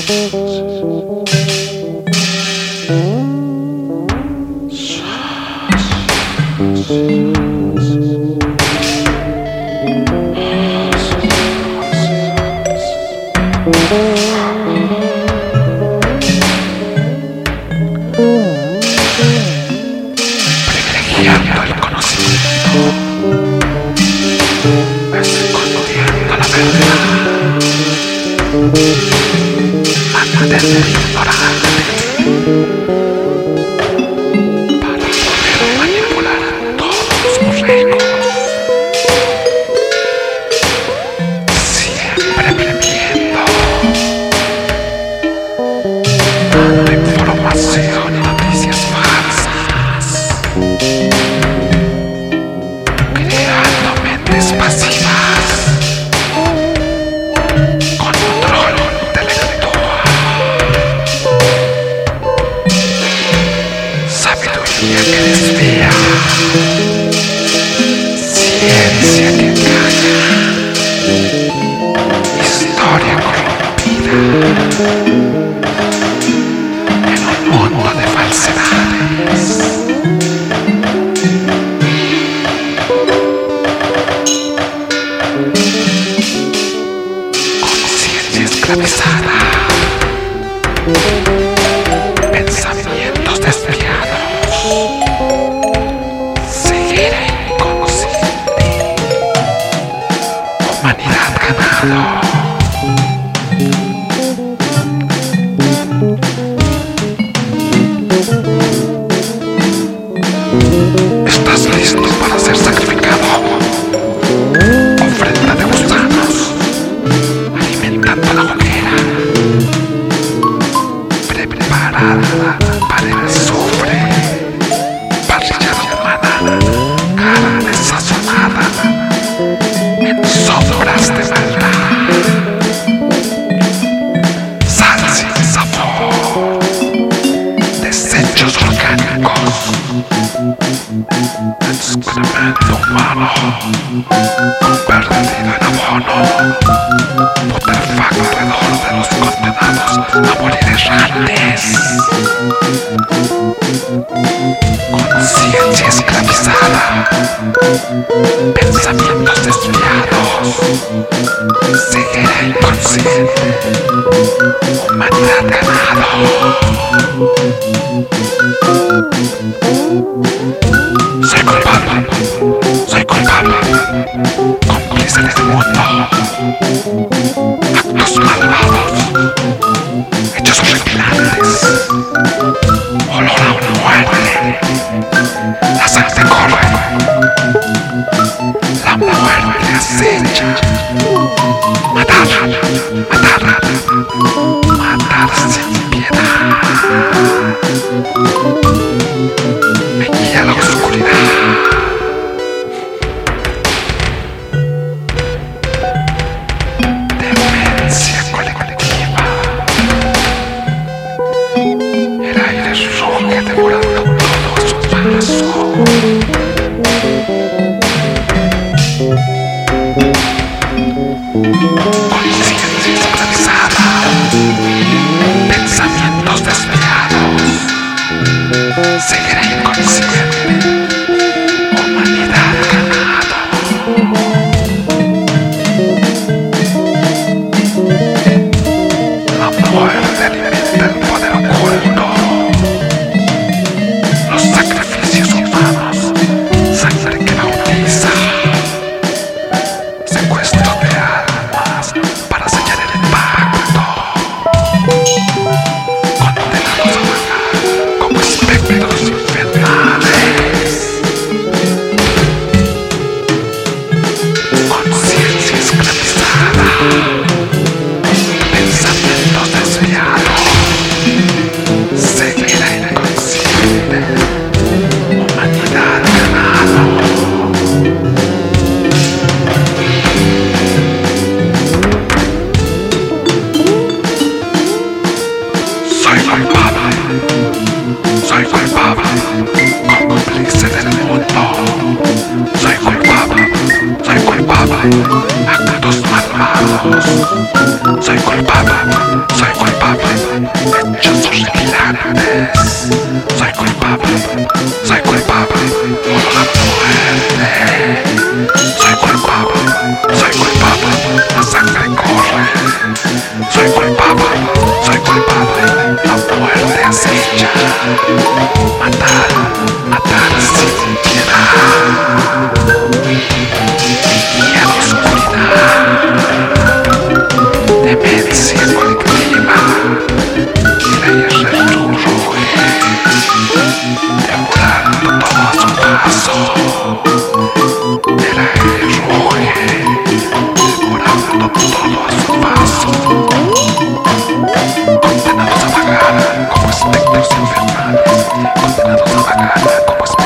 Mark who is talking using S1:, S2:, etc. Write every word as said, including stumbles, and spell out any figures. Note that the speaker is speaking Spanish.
S1: Privilegiando el conocimiento, escondiendo la verdad, antes de ignorarte, para poder manipular todos los reinos, siempre previendo, dando información y noticias falsas, creando mentes pasivas, control intelectual, sabiduría que desvía, ciencia que engaña, historia corrompida, en un mundo de falsedades. Conciencia esclavizada, pensamientos desviados, ceguera inconsciente, humanidad ganado. ¿Estás listo para ser sacrificado? Ofrenda de gusanos, alimentando la hoguera, preparada para el azufre, parrillada humana, carne sazonada, en sobras de maldad, sal sin sabor, desechos orgánicos, excremento humano, convertido en abono, putrefacto alrededor de los condenados a morir errantes. Conciencia esclavizada, pensamientos desviados, ceguera inconsciente, humanidad ganado. Soy culpable, soy culpable, cómplice del mundo, actos malvados, hechos horripilantes, olor a una muerte, la sangre corre, la muerte acecha, matar, matar, matar sin piedad, me guía la oscuridad. Demencia colectiva. El aire ruge devorando todo a su paso. Conciencia esclavizada, pensamientos desviados, ceguera inconsciente, humanidad ganado. La muerte alimenta el poder oculto, los sacrificios humanos, sangre que bautiza, secuestro de almas para sellar el pacto, condenados a vagar como espectros infernales. errantes. Soy culpable, soy culpable por la muerte. Soy culpable, soy culpable, la sangre corre. Soy culpable, soy culpable, la muerte acecha. Matar, matar sin piedad. Y a la oscuridad, demencia colectiva, que leyes resurge, devorando todo a su paso. El aire ruge, devorando todo a su paso. Condenados a vagar como espectros infernales, condenados a vagar como espectros